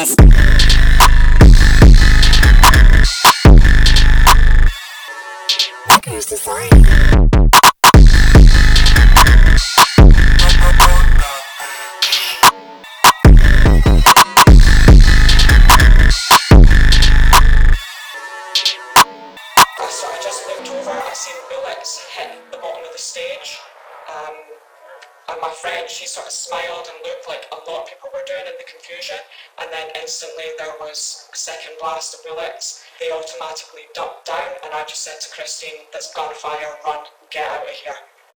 this. Who's designing? So I just looked over, I seen bullets hit the bottom of the stage, and my friend, she sort of smiled and looked like a lot of people were doing in the confusion, and then instantly there was a second blast of bullets. They automatically ducked down, and I just said to Christine, "That's gunfire, run, get out of here."